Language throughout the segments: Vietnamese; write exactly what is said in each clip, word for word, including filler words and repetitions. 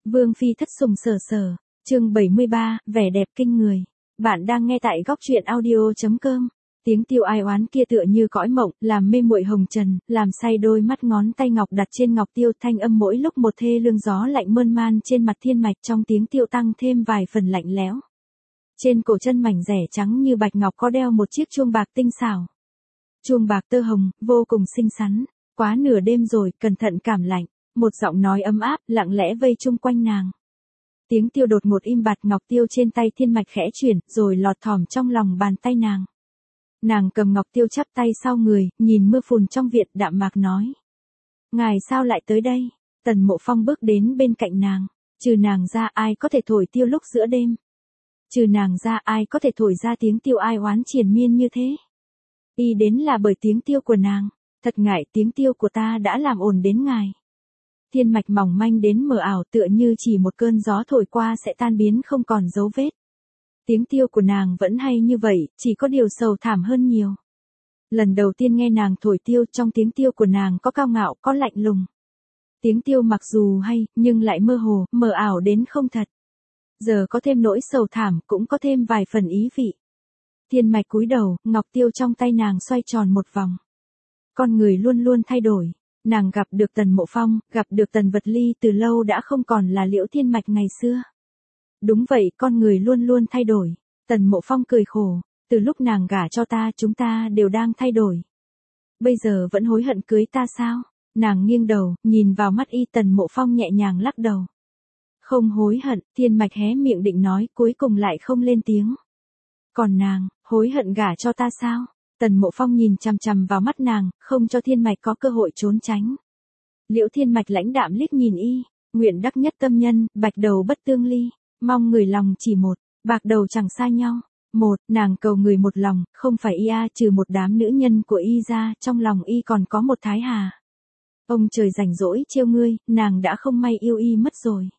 Vương phi thất sủng sở sở, chương bảy mươi ba, vẻ đẹp kinh người. Bạn đang nghe tại góc truyện audio chấm com. Tiếng tiêu ai oán kia tựa như cõi mộng, làm mê muội hồng trần, làm say đôi mắt ngón tay ngọc đặt trên ngọc tiêu, thanh âm mỗi lúc một thê lương, gió lạnh mơn man trên mặt thiên mạch, trong tiếng tiêu tăng thêm vài phần lạnh lẽo. Trên cổ chân mảnh rẻ trắng như bạch ngọc có đeo một chiếc chuông bạc tinh xảo. Chuông bạc tơ hồng, vô cùng xinh xắn. Quá nửa đêm rồi, cẩn thận cảm lạnh. Một giọng nói ấm áp, lặng lẽ vây chung quanh nàng. Tiếng tiêu đột ngột im bặt, ngọc tiêu trên tay thiên mạch khẽ chuyển, rồi lọt thỏm trong lòng bàn tay nàng. Nàng cầm ngọc tiêu chắp tay sau người, nhìn mưa phùn trong viện, đạm mạc nói. Ngài sao lại tới đây? Tần Mộ Phong bước đến bên cạnh nàng. Trừ nàng ra ai có thể thổi tiêu lúc giữa đêm? Trừ nàng ra ai có thể thổi ra tiếng tiêu ai oán triền miên như thế? Y đến là bởi tiếng tiêu của nàng. Thật ngại tiếng tiêu của ta đã làm ồn đến ngài. Thiên mạch mỏng manh đến mờ ảo, tựa như chỉ một cơn gió thổi qua sẽ tan biến không còn dấu vết. Tiếng tiêu của nàng vẫn hay như vậy, chỉ có điều sầu thảm hơn nhiều. Lần đầu tiên nghe nàng thổi tiêu, trong tiếng tiêu của nàng có cao ngạo, có lạnh lùng. Tiếng tiêu mặc dù hay, nhưng lại mơ hồ, mờ ảo đến không thật. Giờ có thêm nỗi sầu thảm, cũng có thêm vài phần ý vị. Thiên mạch cúi đầu, ngọc tiêu trong tay nàng xoay tròn một vòng. Con người luôn luôn thay đổi. Nàng gặp được Tần Mộ Phong, gặp được Tần Vật Ly, từ lâu đã không còn là Liễu Thiên Mạch ngày xưa. Đúng vậy, con người luôn luôn thay đổi. Tần Mộ Phong cười khổ, từ lúc nàng gả cho ta chúng ta đều đang thay đổi. Bây giờ vẫn hối hận cưới ta sao? Nàng nghiêng đầu, nhìn vào mắt y. Tần Mộ Phong nhẹ nhàng lắc đầu. Không hối hận. Thiên Mạch hé miệng định nói, cuối cùng lại không lên tiếng. Còn nàng, hối hận gả cho ta sao? Tần Mộ Phong nhìn chằm chằm vào mắt nàng, không cho Thiên Mạch có cơ hội trốn tránh. Liễu Thiên Mạch lãnh đạm liếc nhìn y, nguyện đắc nhất tâm nhân, bạch đầu bất tương ly, mong người lòng chỉ một, bạc đầu chẳng xa nhau. Một, nàng cầu người một lòng, không phải y a, trừ một đám nữ nhân của y ra, trong lòng y còn có một Thái Hà. Ông trời rảnh rỗi trêu ngươi, nàng đã không may yêu y mất rồi.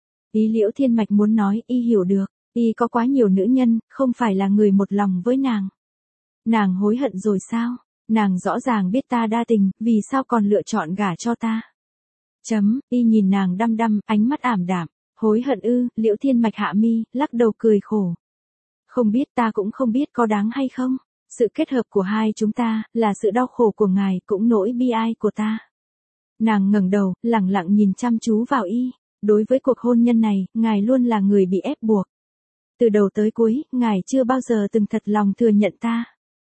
Ý Liễu Thiên Mạch muốn nói, y hiểu được, y có quá nhiều nữ nhân, không phải là người một lòng với nàng. Nàng hối hận rồi sao? Nàng rõ ràng biết ta đa tình, vì sao còn lựa chọn gả cho ta? Chấm, y nhìn nàng đăm đăm, ánh mắt ảm đạm. Hối hận ư? Liễu Thiên Mạch hạ mi, lắc đầu cười khổ. Không biết, ta cũng không biết có đáng hay không. Sự kết hợp của hai chúng ta, là sự đau khổ của ngài, cũng nỗi bi ai của ta. Nàng ngẩng đầu, lẳng lặng nhìn chăm chú vào y. Đối với cuộc hôn nhân này, ngài luôn là người bị ép buộc. Từ đầu tới cuối, ngài chưa bao giờ từng thật lòng thừa nhận ta.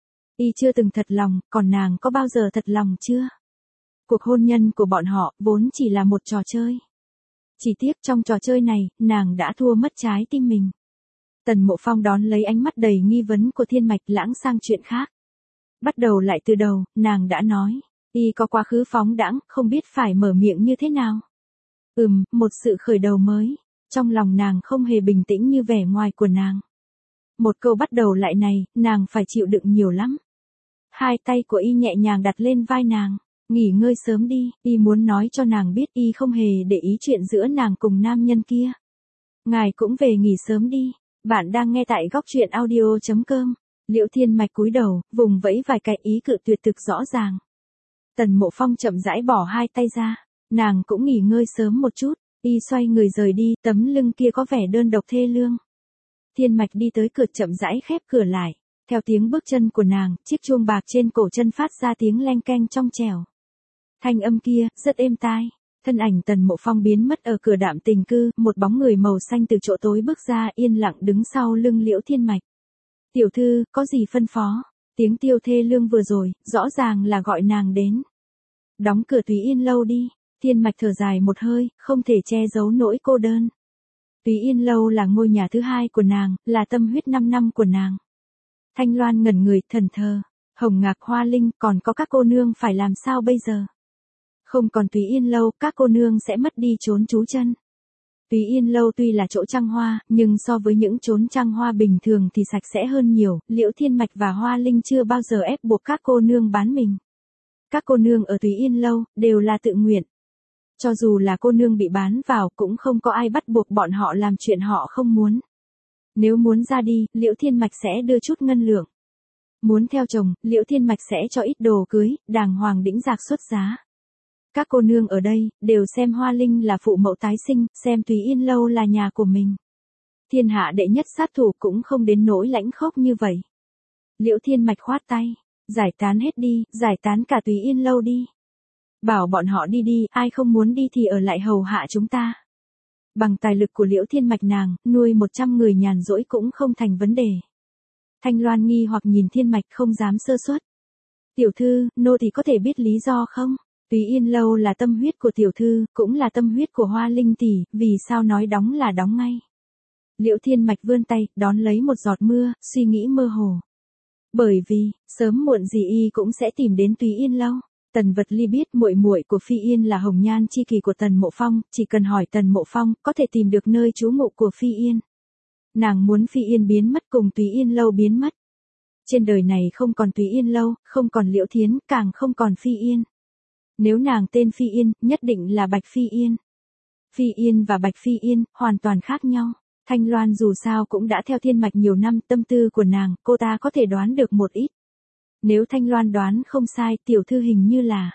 Y chưa từng thật lòng, còn nàng có bao giờ thật lòng chưa? Cuộc hôn nhân của bọn họ vốn chỉ là một trò chơi. Chỉ tiếc trong trò chơi này, nàng đã thua mất trái tim mình. Tần Mộ Phong đón lấy ánh mắt đầy nghi vấn của Thiên Mạch, lãng sang chuyện khác. Bắt đầu lại từ đầu, nàng đã nói, y có quá khứ phóng đãng, không biết phải mở miệng như thế nào. Ừm, một sự khởi đầu mới. Trong lòng nàng không hề bình tĩnh như vẻ ngoài của nàng. Một câu bắt đầu lại này, nàng phải chịu đựng nhiều lắm. Hai tay của y nhẹ nhàng đặt lên vai nàng. Nghỉ ngơi sớm đi, y muốn nói cho nàng biết y không hề để ý chuyện giữa nàng cùng nam nhân kia. Ngài cũng về nghỉ sớm đi. Bạn đang nghe tại góc truyện audio chấm com. Liễu Thiên Mạch cúi đầu, vùng vẫy vài cái, ý cự tuyệt thực rõ ràng. Tần Mộ Phong chậm rãi bỏ hai tay ra. Nàng cũng nghỉ ngơi sớm một chút. Y xoay người rời đi, tấm lưng kia có vẻ đơn độc thê lương. Thiên Mạch đi tới cửa, chậm rãi khép cửa lại. Theo tiếng bước chân của nàng, chiếc chuông bạc trên cổ chân phát ra tiếng leng keng trong trẻo. Thanh âm kia, rất êm tai. Thân ảnh Tần Mộ Phong biến mất ở cửa Đạm Tình Cư, một bóng người màu xanh từ chỗ tối bước ra, yên lặng đứng sau lưng Liễu Thiên Mạch. Tiểu thư, có gì phân phó? Tiếng tiêu thê lương vừa rồi, rõ ràng là gọi nàng đến. Đóng cửa Túy Yên Lâu đi. Thiên Mạch thở dài một hơi, không thể che giấu nỗi cô đơn. Túy Yên Lâu là ngôi nhà thứ hai của nàng, là tâm huyết năm năm của nàng. Thanh Loan ngẩn người, thần thờ. Hồng Ngạc, Hoa Linh, còn có các cô nương phải làm sao bây giờ? Không còn Túy Yên Lâu, các cô nương sẽ mất đi chốn trú chân. Túy Yên Lâu tuy là chỗ trăng hoa, nhưng so với những chốn trăng hoa bình thường thì sạch sẽ hơn nhiều. Liễu Thiên Mạch và Hoa Linh chưa bao giờ ép buộc các cô nương bán mình. Các cô nương ở Túy Yên Lâu, đều là tự nguyện. Cho dù là cô nương bị bán vào, cũng không có ai bắt buộc bọn họ làm chuyện họ không muốn. Nếu muốn ra đi, Liễu Thiên Mạch sẽ đưa chút ngân lượng. Muốn theo chồng, Liễu Thiên Mạch sẽ cho ít đồ cưới, đàng hoàng đĩnh đạc xuất giá. các cô nương ở đây, đều xem Hoa Linh là phụ mẫu tái sinh, xem Túy Yên Lâu là nhà của mình. Thiên hạ đệ nhất sát thủ cũng không đến nỗi lãnh khốc như vậy. Liễu Thiên Mạch khoát tay, giải tán hết đi, giải tán cả Túy Yên Lâu đi. Bảo bọn họ đi đi, ai không muốn đi thì ở lại hầu hạ chúng ta. Bằng tài lực của Liễu Thiên Mạch nàng, nuôi một trăm người nhàn rỗi cũng không thành vấn đề. Thanh Loan nghi hoặc nhìn Thiên Mạch không dám sơ suất. Tiểu thư, nô thì có thể biết lý do không? Túy Yên Lâu là tâm huyết của tiểu thư, cũng là tâm huyết của Hoa Linh tỷ, vì sao nói đóng là đóng ngay? Liễu Thiên Mạch vươn tay, đón lấy một giọt mưa, suy nghĩ mơ hồ. Bởi vì, sớm muộn gì y cũng sẽ tìm đến Túy Yên Lâu. Tần Vật Ly biết muội muội của Phi Yên là hồng nhan chi kỷ của Tần Mộ Phong, chỉ cần hỏi Tần Mộ Phong, có thể tìm được nơi trú ngụ của Phi Yên. Nàng muốn Phi Yên biến mất cùng Túy Yên Lâu biến mất. Trên đời này không còn Túy Yên Lâu, không còn Liễu Thiến, càng không còn Phi Yên. Nếu nàng tên Phi Yên, nhất định là Bạch Phi Yên. Phi Yên và Bạch Phi Yên, hoàn toàn khác nhau. Thanh Loan dù sao cũng đã theo Thiên Mạch nhiều năm, tâm tư của nàng, cô ta có thể đoán được một ít. Nếu Thanh Loan đoán không sai, tiểu thư hình như là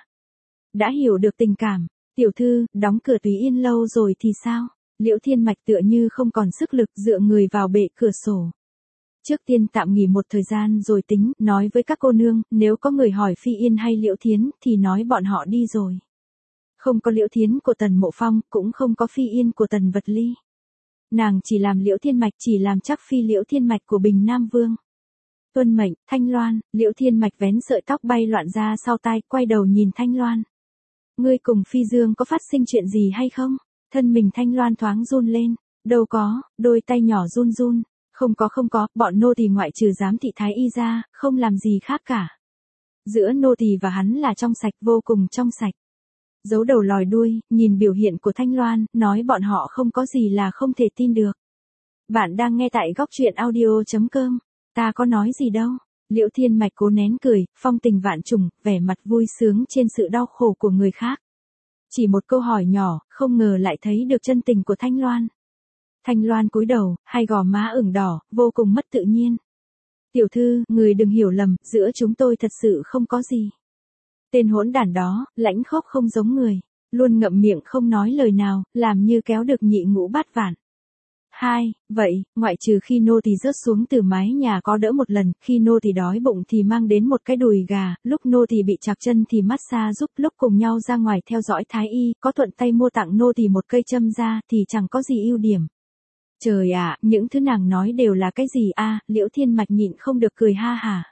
đã hiểu được tình cảm. Tiểu thư, đóng cửa Túy Yên Lâu rồi thì sao? Liễu Thiên Mạch tựa như không còn sức lực, dựa người vào bệ cửa sổ. Trước tiên tạm nghỉ một thời gian rồi tính, nói với các cô nương, nếu có người hỏi Phi Yên hay Liễu Thiến, thì nói bọn họ đi rồi. Không có Liễu Thiến của Tần Mộ Phong, cũng không có Phi Yên của Tần Vật Ly. Nàng chỉ làm Liễu Thiên Mạch, chỉ làm chắc phi Liễu Thiên Mạch của Bình Nam Vương. Tuân mệnh, Thanh Loan, Liễu Thiên Mạch vén sợi tóc bay loạn ra sau tai, quay đầu nhìn Thanh Loan. Ngươi cùng Phi Dương có phát sinh chuyện gì hay không? Thân mình Thanh Loan thoáng run lên. Đâu có, đôi tay nhỏ run run. Không có không có, bọn nô tỳ ngoại trừ giám thị thái y ra, không làm gì khác cả. Giữa nô tỳ và hắn là trong sạch, vô cùng trong sạch. Giấu đầu lòi đuôi, nhìn biểu hiện của Thanh Loan, nói bọn họ không có gì là không thể tin được. Bạn đang nghe tại góc truyện audio chấm com. Ta có nói gì đâu. Liễu Thiên Mạch cố nén cười, phong tình vạn trùng, vẻ mặt vui sướng trên sự đau khổ của người khác. Chỉ một câu hỏi nhỏ, không ngờ lại thấy được chân tình của Thanh Loan. Thanh Loan cúi đầu, hai gò má ửng đỏ, vô cùng mất tự nhiên. Tiểu thư, người đừng hiểu lầm, giữa chúng tôi thật sự không có gì. Tên hỗn đản đó, lãnh khốc không giống người, luôn ngậm miệng không nói lời nào, làm như kéo được nhị ngũ bát vạn. Hai, vậy, ngoại trừ khi nô tỳ rớt xuống từ mái nhà có đỡ một lần, khi nô tỳ đói bụng thì mang đến một cái đùi gà, lúc nô tỳ bị chạc chân thì massage giúp, lúc cùng nhau ra ngoài theo dõi thái y, có thuận tay mua tặng nô tỳ một cây châm ra thì chẳng có gì ưu điểm. Trời ạ, à, những thứ nàng nói đều là cái gì a? À, Liễu Thiên Mạch nhịn không được cười ha hả.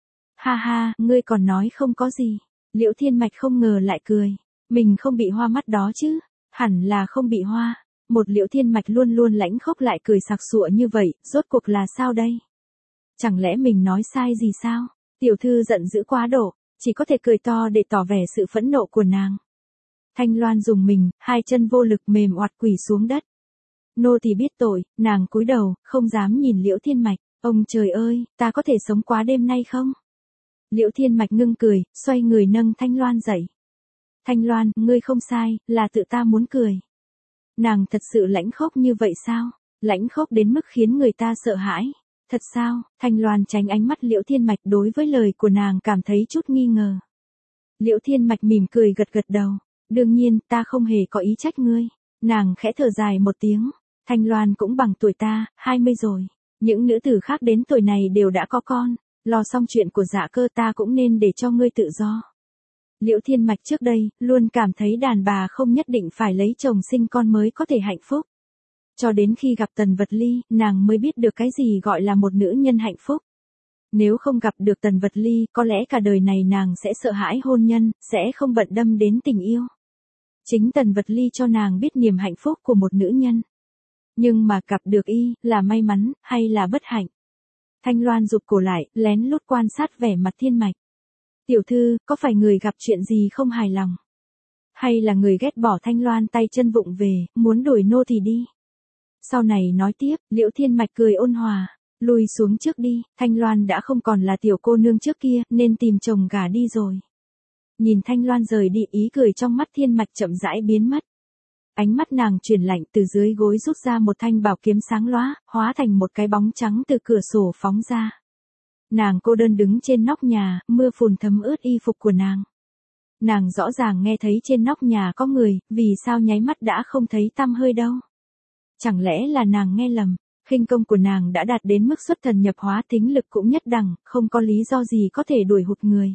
Ha ha, ngươi còn nói không có gì. Liễu Thiên Mạch không ngờ lại cười. Mình không bị hoa mắt đó chứ? Hẳn là không bị hoa. Một Liễu Thiên Mạch luôn luôn lãnh khốc lại cười sặc sụa như vậy, rốt cuộc là sao đây? Chẳng lẽ mình nói sai gì sao? Tiểu thư giận dữ quá độ, chỉ có thể cười to để tỏ vẻ sự phẫn nộ của nàng. Thanh Loan dùng mình, hai chân vô lực mềm oặt quỳ xuống đất. Nô tỳ biết tội, nàng cúi đầu, không dám nhìn Liễu Thiên Mạch. Ông trời ơi, ta có thể sống quá đêm nay không? Liễu Thiên Mạch ngưng cười, xoay người nâng Thanh Loan dậy. Thanh Loan, ngươi không sai, là tự ta muốn cười. Nàng thật sự lãnh khốc như vậy sao? Lãnh khốc đến mức khiến người ta sợ hãi. Thật sao? Thanh Loan tránh ánh mắt Liễu Thiên Mạch, đối với lời của nàng cảm thấy chút nghi ngờ. Liễu Thiên Mạch mỉm cười gật gật đầu. Đương nhiên, ta không hề có ý trách ngươi. Nàng khẽ thở dài một tiếng. Thanh Loan cũng bằng tuổi ta, hai mươi rồi. Những nữ tử khác đến tuổi này đều đã có con. Lo xong chuyện của Dạ Cơ ta cũng nên để cho ngươi tự do. Liễu Thiên Mạch trước đây, luôn cảm thấy đàn bà không nhất định phải lấy chồng sinh con mới có thể hạnh phúc. Cho đến khi gặp Tần Vật Ly, nàng mới biết được cái gì gọi là một nữ nhân hạnh phúc. Nếu không gặp được Tần Vật Ly, có lẽ cả đời này nàng sẽ sợ hãi hôn nhân, sẽ không bận tâm đến tình yêu. Chính Tần Vật Ly cho nàng biết niềm hạnh phúc của một nữ nhân. Nhưng mà gặp được y, là may mắn, hay là bất hạnh? Thanh Loan rụt cổ lại, lén lút quan sát vẻ mặt Thiên Mạch. Tiểu thư, có phải người gặp chuyện gì không hài lòng? Hay là người ghét bỏ Thanh Loan tay chân vụng về, muốn đuổi nô thì đi? Sau này nói tiếp, Liễu Thiên Mạch cười ôn hòa. Lùi xuống trước đi, Thanh Loan đã không còn là tiểu cô nương trước kia, nên tìm chồng gả đi rồi. Nhìn Thanh Loan rời đi, ý cười trong mắt Thiên Mạch chậm rãi biến mất. Ánh mắt nàng chuyển lạnh, từ dưới gối rút ra một thanh bảo kiếm sáng lóa, hóa thành một cái bóng trắng từ cửa sổ phóng ra. Nàng cô đơn đứng trên nóc nhà, mưa phùn thấm ướt y phục của nàng. Nàng rõ ràng nghe thấy trên nóc nhà có người, vì sao nháy mắt đã không thấy tăm hơi đâu. Chẳng lẽ là nàng nghe lầm, khinh công của nàng đã đạt đến mức xuất thần nhập hóa, tính lực cũng nhất đẳng, không có lý do gì có thể đuổi hụt người.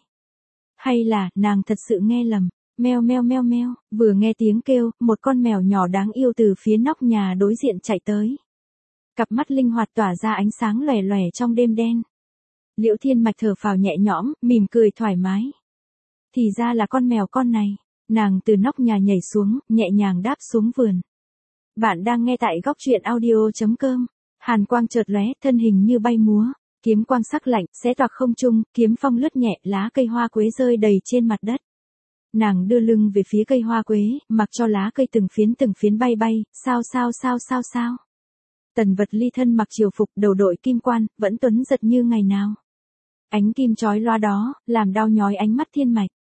Hay là, nàng thật sự nghe lầm, meo meo meo meo, vừa nghe tiếng kêu, một con mèo nhỏ đáng yêu từ phía nóc nhà đối diện chạy tới. Cặp mắt linh hoạt tỏa ra ánh sáng lòe lòe trong đêm đen. Liễu Thiên Mạch thở phào nhẹ nhõm, mỉm cười thoải mái. Thì ra là con mèo con này, nàng từ nóc nhà nhảy xuống, nhẹ nhàng đáp xuống vườn. Bạn đang nghe tại góc truyện audio chấm com. Hàn quang chợt lóe, thân hình như bay múa, kiếm quang sắc lạnh, xé toạc không trung, kiếm phong lướt nhẹ, lá cây hoa quế rơi đầy trên mặt đất. Nàng đưa lưng về phía cây hoa quế, mặc cho lá cây từng phiến từng phiến bay bay, sao sao sao sao sao. Tần Vật Ly thân mặc triều phục, đầu đội kim quan, vẫn tuấn giật như ngày nào. Ánh kim chói loa đó, làm đau nhói ánh mắt Thiên Mạch.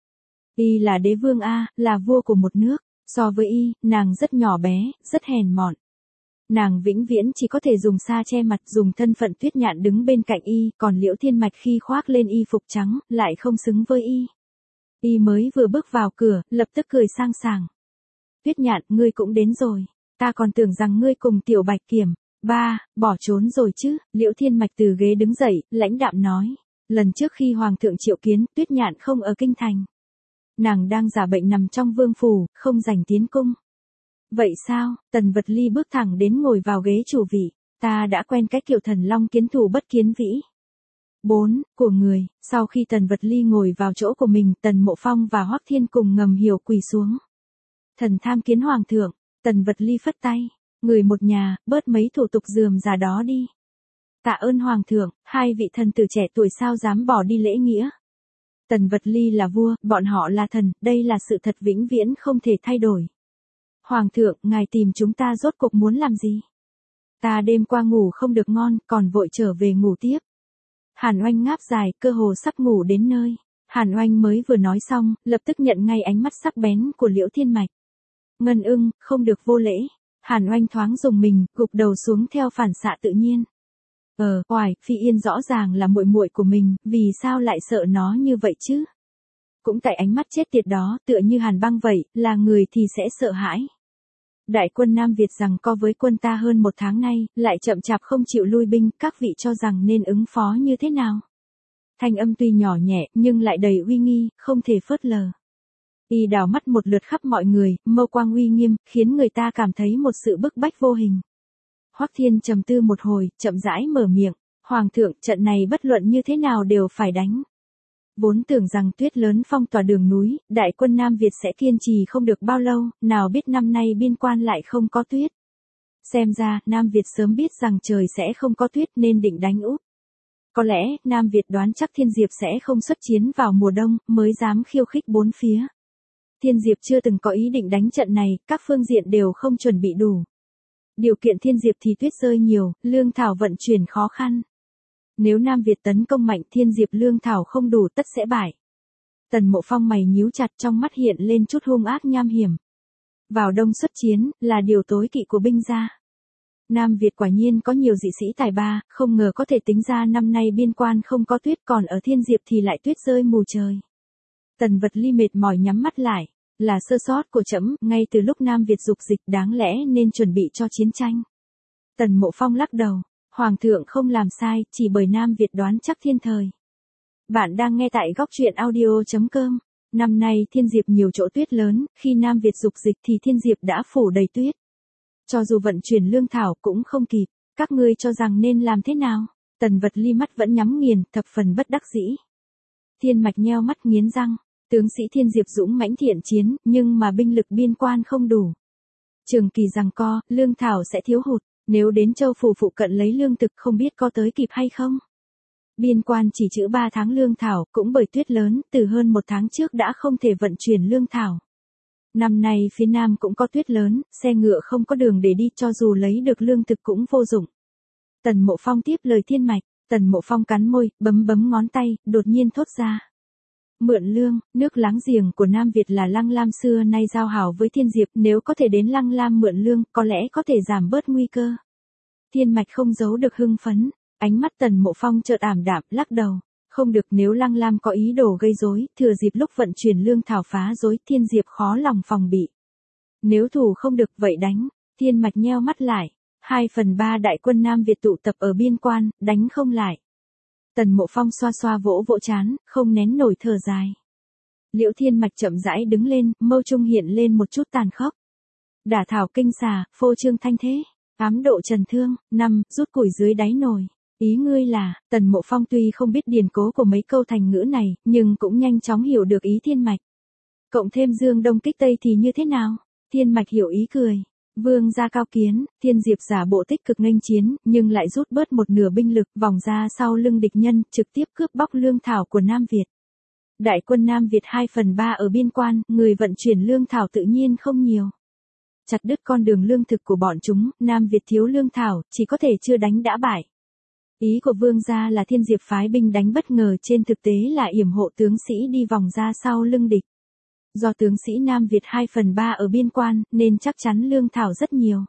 Y là đế vương a, là vua của một nước, so với y, nàng rất nhỏ bé, rất hèn mọn. Nàng vĩnh viễn chỉ có thể dùng sa che mặt, dùng thân phận Tuyết Nhạn đứng bên cạnh y, còn Liễu Thiên Mạch khi khoác lên y phục trắng, lại không xứng với y. Y mới vừa bước vào cửa, lập tức cười sang sảng. Tuyết Nhạn, ngươi cũng đến rồi, ta còn tưởng rằng ngươi cùng Tiểu Bạch Kiểm, ba, bỏ trốn rồi chứ. Liễu Thiên Mạch từ ghế đứng dậy, lãnh đạm nói, lần trước khi Hoàng thượng triệu kiến, Tuyết Nhạn không ở kinh thành. Nàng đang giả bệnh nằm trong vương phủ, không rảnh tiến cung. Vậy sao? Tần Vật Ly bước thẳng đến ngồi vào ghế chủ vị. Ta đã quen cách kiểu thần long kiến thủ bất kiến vĩ. bốn. Của người. Sau khi Tần Vật Ly ngồi vào chỗ của mình, Tần Mộ Phong và Hoắc Thiên cùng ngầm hiểu quỳ xuống. Thần tham kiến Hoàng thượng. Tần Vật Ly phất tay. Người một nhà, bớt mấy thủ tục rườm rà đó đi. Tạ ơn Hoàng thượng, hai vị thần tử trẻ tuổi sao dám bỏ đi lễ nghĩa. Tần Vật Ly là vua, bọn họ là thần, đây là sự thật vĩnh viễn không thể thay đổi. Hoàng thượng, ngài tìm chúng ta rốt cuộc muốn làm gì? Ta đêm qua ngủ không được ngon, còn vội trở về ngủ tiếp. Hàn Oanh ngáp dài, cơ hồ sắp ngủ đến nơi. Hàn Oanh mới vừa nói xong, lập tức nhận ngay ánh mắt sắc bén của Liễu Thiên Mạch. Ngân ưng, không được vô lễ. Hàn Oanh thoáng dùng mình, gục đầu xuống theo phản xạ tự nhiên. Ờ, oải, Phi Yên rõ ràng là muội muội của mình, vì sao lại sợ nó như vậy chứ? Cũng tại ánh mắt chết tiệt đó, tựa như Hàn Băng vậy, là người thì sẽ sợ hãi. Đại quân Nam Việt rằng co với quân ta hơn một tháng nay, lại chậm chạp không chịu lui binh, các vị cho rằng nên ứng phó như thế nào? Thanh âm tuy nhỏ nhẹ, nhưng lại đầy uy nghi, không thể phớt lờ. Y đảo mắt một lượt khắp mọi người, mâu quang uy nghiêm, khiến người ta cảm thấy một sự bức bách vô hình. Hoắc Thiên trầm tư một hồi, chậm rãi mở miệng, Hoàng thượng, trận này bất luận như thế nào đều phải đánh. Vốn tưởng rằng tuyết lớn phong tỏa đường núi, đại quân Nam Việt sẽ kiên trì không được bao lâu, nào biết năm nay biên quan lại không có tuyết. Xem ra, Nam Việt sớm biết rằng trời sẽ không có tuyết nên định đánh úp. Có lẽ, Nam Việt đoán chắc Thiên Diệp sẽ không xuất chiến vào mùa đông, mới dám khiêu khích bốn phía. Thiên Diệp chưa từng có ý định đánh trận này, các phương diện đều không chuẩn bị đủ. Điều kiện Thiên Diệp thì tuyết rơi nhiều, lương thảo vận chuyển khó khăn. Nếu Nam Việt tấn công mạnh, Thiên Diệp lương thảo không đủ tất sẽ bại. Tần Mộ Phong mày nhíu chặt, trong mắt hiện lên chút hung ác nham hiểm. Vào đông xuất chiến, là điều tối kỵ của binh gia. Nam Việt quả nhiên có nhiều dị sĩ tài ba, không ngờ có thể tính ra năm nay biên quan không có tuyết, còn ở Thiên Diệp thì lại tuyết rơi mù trời. Tần Vật Ly mệt mỏi nhắm mắt lại, là sơ sót của trẫm, ngay từ lúc Nam Việt dục dịch đáng lẽ nên chuẩn bị cho chiến tranh. Tần Mộ Phong lắc đầu, Hoàng thượng không làm sai, chỉ bởi Nam Việt đoán chắc thiên thời. Bạn đang nghe tại góc truyện audio chấm com. Năm nay Thiên Diệp nhiều chỗ tuyết lớn, khi Nam Việt dục dịch thì Thiên Diệp đã phủ đầy tuyết. Cho dù vận chuyển lương thảo cũng không kịp, các ngươi cho rằng nên làm thế nào? Tần Vật Ly mắt vẫn nhắm nghiền, thập phần bất đắc dĩ. Thiên Mạch nheo mắt nghiến răng, tướng sĩ Thiên Diệp dũng mãnh thiện chiến, nhưng mà binh lực biên quan không đủ. Trường kỳ giằng co, lương thảo sẽ thiếu hụt, nếu đến châu phủ phụ cận lấy lương thực không biết có tới kịp hay không. Biên quan chỉ trữ ba tháng lương thảo, cũng bởi tuyết lớn, từ hơn một tháng trước đã không thể vận chuyển lương thảo. Năm nay phía Nam cũng có tuyết lớn, xe ngựa không có đường để đi, cho dù lấy được lương thực cũng vô dụng. Tần Mộ Phong tiếp lời Thiên Mạch, Tần Mộ Phong cắn môi, bấm bấm ngón tay, đột nhiên thốt ra. Mượn lương, nước láng giềng của Nam Việt là Lăng Lam xưa nay giao hảo với Thiên Diệp, nếu có thể đến Lăng Lam mượn lương, có lẽ có thể giảm bớt nguy cơ. Thiên Mạch không giấu được hưng phấn, ánh mắt Tần Mộ Phong chợt ảm đạm, lắc đầu. Không được, nếu Lăng Lam có ý đồ gây rối, thừa dịp lúc vận chuyển lương thảo phá rối, Thiên Diệp khó lòng phòng bị. Nếu thủ không được, vậy đánh. Thiên Mạch nheo mắt lại. Hai phần ba đại quân Nam Việt tụ tập ở biên quan, đánh không lại. Tần Mộ Phong xoa xoa vỗ vỗ trán, không nén nổi thở dài. Liễu Thiên Mạch chậm rãi đứng lên, mâu trung hiện lên một chút tàn khốc. Đả thảo kinh xà, phô trương thanh thế, ám độ trần thương, năm, rút củi dưới đáy nồi. Ý ngươi là, Tần Mộ Phong tuy không biết điển cố của mấy câu thành ngữ này, nhưng cũng nhanh chóng hiểu được ý Thiên Mạch. Cộng thêm Dương Đông kích Tây thì như thế nào? Thiên Mạch hiểu ý cười. Vương gia cao kiến, Thiên Diệp giả bộ tích cực nghênh chiến, nhưng lại rút bớt một nửa binh lực, vòng ra sau lưng địch nhân, trực tiếp cướp bóc lương thảo của Nam Việt. Đại quân Nam Việt hai phần ba ở biên quan, người vận chuyển lương thảo tự nhiên không nhiều. Chặt đứt con đường lương thực của bọn chúng, Nam Việt thiếu lương thảo, chỉ có thể chưa đánh đã bại. Ý của vương gia là Thiên Diệp phái binh đánh bất ngờ, trên thực tế là yểm hộ tướng sĩ đi vòng ra sau lưng địch. Do tướng sĩ Nam Việt hai phần ba ở biên quan, nên chắc chắn lương thảo rất nhiều.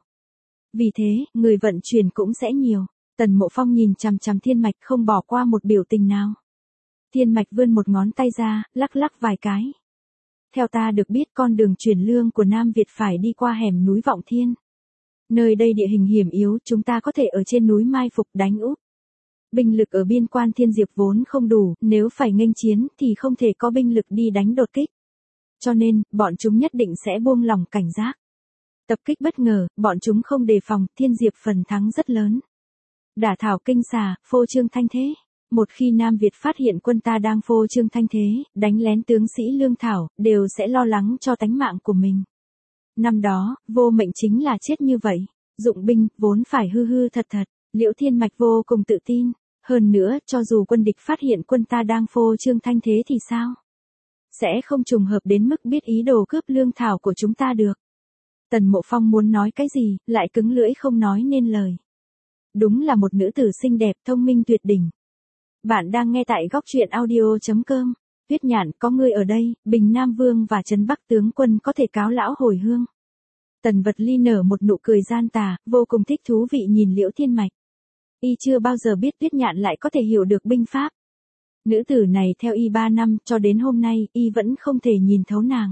Vì thế, người vận chuyển cũng sẽ nhiều. Tần Mộ Phong nhìn chằm chằm Thiên Mạch không bỏ qua một biểu tình nào. Thiên Mạch vươn một ngón tay ra, lắc lắc vài cái. Theo ta được biết, con đường chuyển lương của Nam Việt phải đi qua hẻm núi Vọng Thiên. Nơi đây địa hình hiểm yếu, chúng ta có thể ở trên núi mai phục đánh úp. Binh lực ở biên quan Thiên Diệp vốn không đủ, nếu phải nghênh chiến thì không thể có binh lực đi đánh đột kích. Cho nên, bọn chúng nhất định sẽ buông lỏng cảnh giác. Tập kích bất ngờ, bọn chúng không đề phòng, Thiên Diệp phần thắng rất lớn. Đả thảo kinh xà, phô trương thanh thế. Một khi Nam Việt phát hiện quân ta đang phô trương thanh thế, đánh lén tướng sĩ lương thảo, đều sẽ lo lắng cho tánh mạng của mình. Năm đó, Vô Mệnh chính là chết như vậy. Dụng binh, vốn phải hư hư thật thật. Liễu Thiên Mạch vô cùng tự tin. Hơn nữa, cho dù quân địch phát hiện quân ta đang phô trương thanh thế thì sao? Sẽ không trùng hợp đến mức biết ý đồ cướp lương thảo của chúng ta được. Tần Mộ Phong muốn nói cái gì, lại cứng lưỡi không nói nên lời. Đúng là một nữ tử xinh đẹp, thông minh tuyệt đỉnh. Bạn đang nghe tại góc truyện audio chấm com. Tuyết Nhạn, có ngươi ở đây, Bình Nam Vương và Trấn Bắc tướng quân có thể cáo lão hồi hương. Tần Vật Ly nở một nụ cười gian tà, vô cùng thích thú vị nhìn Liễu Thiên Mạch. Y chưa bao giờ biết Tuyết Nhạn lại có thể hiểu được binh pháp. Nữ tử này theo y ba năm, cho đến hôm nay, y vẫn không thể nhìn thấu nàng.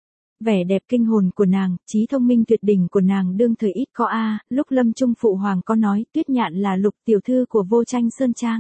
Vẻ đẹp kinh hồn của nàng, trí thông minh tuyệt đỉnh của nàng đương thời ít có a. Lúc Lâm Trung phụ hoàng có nói Tuyết Nhạn là Lục tiểu thư của Vô Tranh Sơn Trang.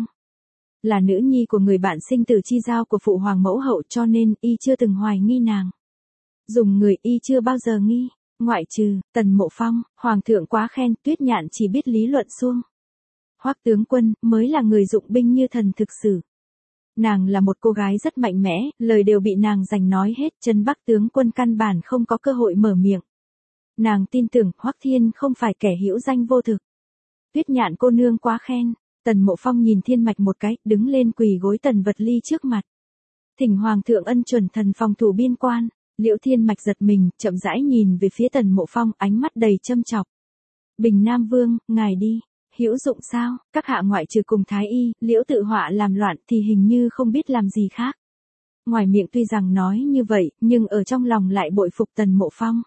Là nữ nhi của người bạn sinh tử chi giao của phụ hoàng mẫu hậu, cho nên y chưa từng hoài nghi nàng. Dùng người y chưa bao giờ nghi, ngoại trừ Tần Mộ Phong, hoàng thượng quá khen, Tuyết Nhạn chỉ biết lý luận suông. Hoắc tướng quân mới là người dụng binh như thần thực sự. Nàng là một cô gái rất mạnh mẽ, lời đều bị nàng giành nói hết, Trấn Bắc tướng quân căn bản không có cơ hội mở miệng. Nàng tin tưởng Hoắc Thiên không phải kẻ hữu danh vô thực. Tuyết Nhạn cô nương quá khen. Tần Mộ Phong nhìn Thiên Mạch một cái, đứng lên quỳ gối Tần Vật Ly trước mặt. Thỉnh hoàng thượng ân chuẩn thần phòng thủ biên quan. Liễu Thiên Mạch giật mình, chậm rãi nhìn về phía Tần Mộ Phong, ánh mắt đầy châm chọc. Bình Nam Vương, ngài đi. Hữu dụng sao? Các hạ ngoại trừ cùng Thái Y, Liễu tự họa làm loạn thì hình như không biết làm gì khác. Ngoài miệng tuy rằng nói như vậy, nhưng ở trong lòng lại bội phục Tần Mộ Phong.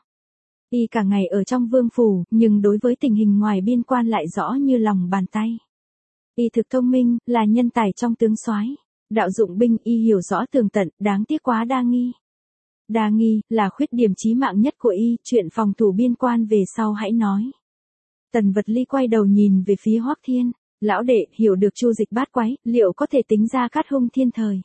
Y cả ngày ở trong vương phủ, nhưng đối với tình hình ngoài biên quan lại rõ như lòng bàn tay. Y thực thông minh, là nhân tài trong tướng soái. Đạo dụng binh y hiểu rõ tường tận, đáng tiếc quá đa nghi. Đa nghi, là khuyết điểm chí mạng nhất của y, chuyện phòng thủ biên quan về sau hãy nói. Tần Vật Ly quay đầu nhìn về phía Hoắc Thiên. Lão đệ, hiểu được chu dịch bát quái, liệu có thể tính ra cát hung thiên thời?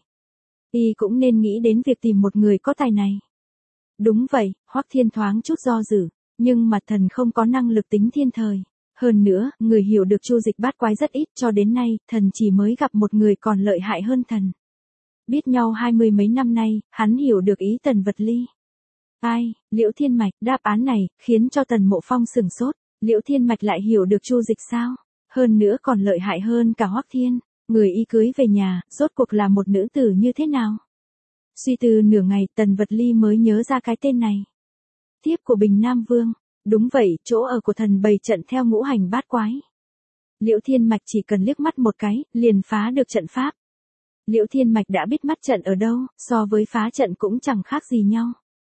Y cũng nên nghĩ đến việc tìm một người có tài này. Đúng vậy, Hoắc Thiên thoáng chút do dự, nhưng mà thần không có năng lực tính thiên thời. Hơn nữa, người hiểu được chu dịch bát quái rất ít, cho đến nay, thần chỉ mới gặp một người còn lợi hại hơn thần. Biết nhau hai mươi mấy năm nay, hắn hiểu được ý Tần Vật Ly. Ai, Liễu Thiên Mạch, đáp án này, khiến cho Tần Mộ Phong sửng sốt. Liễu Thiên Mạch lại hiểu được chu dịch sao? Hơn nữa còn lợi hại hơn cả Hoắc Thiên. Người y cưới về nhà, rốt cuộc là một nữ tử như thế nào? Suy tư nửa ngày, Tần Vật Ly mới nhớ ra cái tên này. Thiếp của Bình Nam Vương. Đúng vậy, chỗ ở của thần bày trận theo ngũ hành bát quái. Liễu Thiên Mạch chỉ cần liếc mắt một cái, liền phá được trận pháp. Liễu Thiên Mạch đã biết mắt trận ở đâu, so với phá trận cũng chẳng khác gì nhau.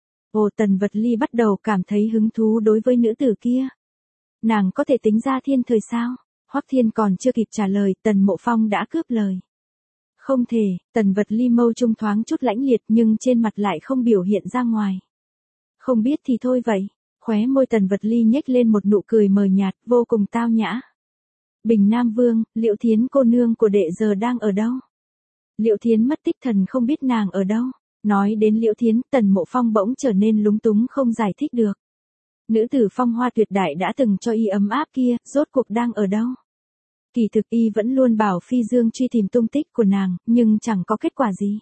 Ồ, Tần Vật Ly bắt đầu cảm thấy hứng thú đối với nữ tử kia. Nàng có thể tính ra thiên thời sao? Hoắc Thiên còn chưa kịp trả lời, Tần Mộ Phong đã cướp lời. Không thể, Tần Vật Ly mâu trung thoáng chút lãnh liệt nhưng trên mặt lại không biểu hiện ra ngoài. Không biết thì thôi vậy. Khóe môi Tần Vật Ly nhếch lên một nụ cười mờ nhạt, vô cùng tao nhã. Bình Nam Vương, Liễu Thiến cô nương của đệ giờ đang ở đâu? Liễu Thiến mất tích thần không biết nàng ở đâu. Nói đến Liễu Thiến, Tần Mộ Phong bỗng trở nên lúng túng không giải thích được. Nữ tử phong hoa tuyệt đại đã từng cho y ấm áp kia, rốt cuộc đang ở đâu? Kỳ thực y vẫn luôn bảo Phi Dương truy tìm tung tích của nàng, nhưng chẳng có kết quả gì.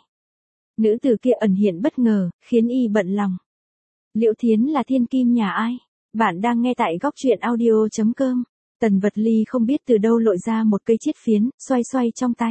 Nữ tử kia ẩn hiện bất ngờ, khiến y bận lòng. Liễu Thiến là thiên kim nhà ai? Bạn đang nghe tại góc truyện audio chấm com. Tần Vật Ly không biết từ đâu lội ra một cây chiết phiến, xoay xoay trong tay.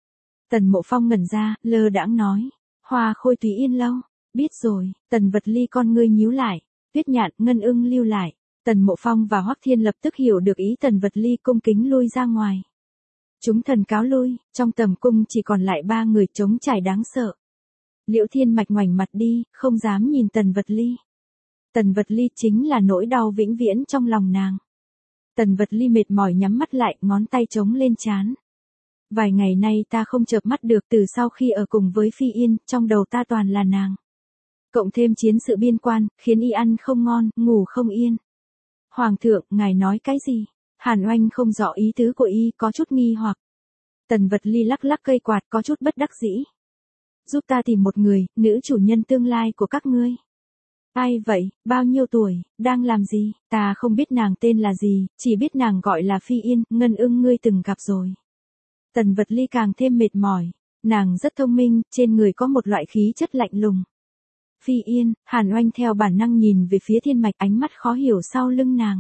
Tần Mộ Phong ngẩn ra, lơ đãng nói. Hoa Khôi Túy Yên Lâu. Biết rồi. Tần Vật Ly con ngươi nhíu lại. Tuyết Nhạn, Ngân Ưng lưu lại. Tần Mộ Phong và Hoắc Thiên lập tức hiểu được ý Tần Vật Ly, cung kính lui ra ngoài. Chúng thần cáo lui, trong tầm cung chỉ còn lại ba người trống trải đáng sợ. Liễu Thiên Mạch ngoảnh mặt đi, không dám nhìn Tần Vật Ly. Tần Vật Ly chính là nỗi đau vĩnh viễn trong lòng nàng. Tần Vật Ly mệt mỏi nhắm mắt lại, ngón tay trống lên trán. Vài ngày nay ta không chợp mắt được, từ sau khi ở cùng với Phi Yên, trong đầu ta toàn là nàng. Cộng thêm chiến sự biên quan, khiến y ăn không ngon, ngủ không yên. Hoàng thượng, ngài nói cái gì? Hàn Oanh không rõ ý tứ của y, có chút nghi hoặc. Tần Vật Ly lắc lắc cây quạt, có chút bất đắc dĩ. Giúp ta tìm một người, nữ chủ nhân tương lai của các ngươi. Ai vậy, bao nhiêu tuổi, đang làm gì? Ta không biết nàng tên là gì, chỉ biết nàng gọi là Phi Yên, Ngân Ưng ngươi từng gặp rồi. Tần Vật Ly càng thêm mệt mỏi. Nàng rất thông minh, trên người có một loại khí chất lạnh lùng. Phi Yên, Hàn Oanh theo bản năng nhìn về phía Thiên Mạch, ánh mắt khó hiểu sau lưng nàng.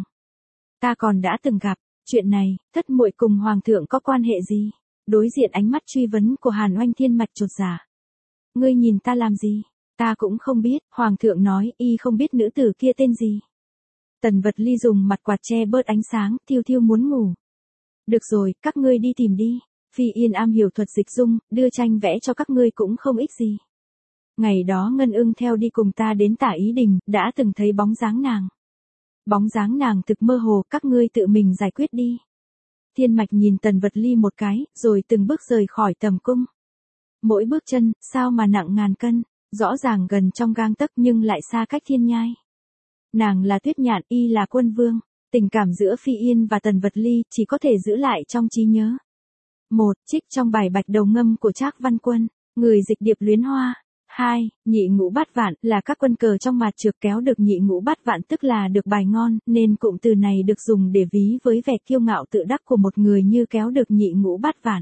Ta còn đã từng gặp, chuyện này, thất muội cùng Hoàng thượng có quan hệ gì? Đối diện ánh mắt truy vấn của Hàn Oanh, Thiên Mạch chột dạ. Ngươi nhìn ta làm gì? Ta cũng không biết, Hoàng thượng nói, y không biết nữ tử kia tên gì. Tần Vật Ly dùng mặt quạt che bớt ánh sáng, thiêu thiêu muốn ngủ. Được rồi, các ngươi đi tìm đi. Phi Yên am hiểu thuật dịch dung, đưa tranh vẽ cho các ngươi cũng không ích gì. Ngày đó Ngân Ưng theo đi cùng ta đến Tả Ý Đình, đã từng thấy bóng dáng nàng. Bóng dáng nàng thực mơ hồ, các ngươi tự mình giải quyết đi. Thiên Mạch nhìn Tần Vật Ly một cái, rồi từng bước rời khỏi tầm cung. Mỗi bước chân, sao mà nặng ngàn cân, rõ ràng gần trong gang tấc nhưng lại xa cách thiên nhai. Nàng là Tuyết Nhạn, y là Quân Vương, tình cảm giữa Phi Yên và Tần Vật Ly chỉ có thể giữ lại trong trí nhớ. Một, trích trong bài Bạch Đầu Ngâm của Trác Văn Quân, người dịch Điệp Luyến Hoa. Hai, nhị ngũ bát vạn là các quân cờ trong mạt trược, kéo được nhị ngũ bát vạn tức là được bài ngon, nên cụm từ này được dùng để ví với vẻ kiêu ngạo tự đắc của một người như kéo được nhị ngũ bát vạn.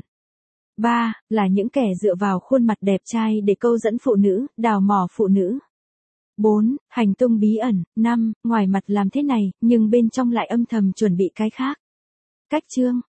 Ba, là những kẻ dựa vào khuôn mặt đẹp trai để câu dẫn phụ nữ, đào mỏ phụ nữ. Bốn, hành tung bí ẩn. Năm, ngoài mặt làm thế này, nhưng bên trong lại âm thầm chuẩn bị cái khác. Cách chương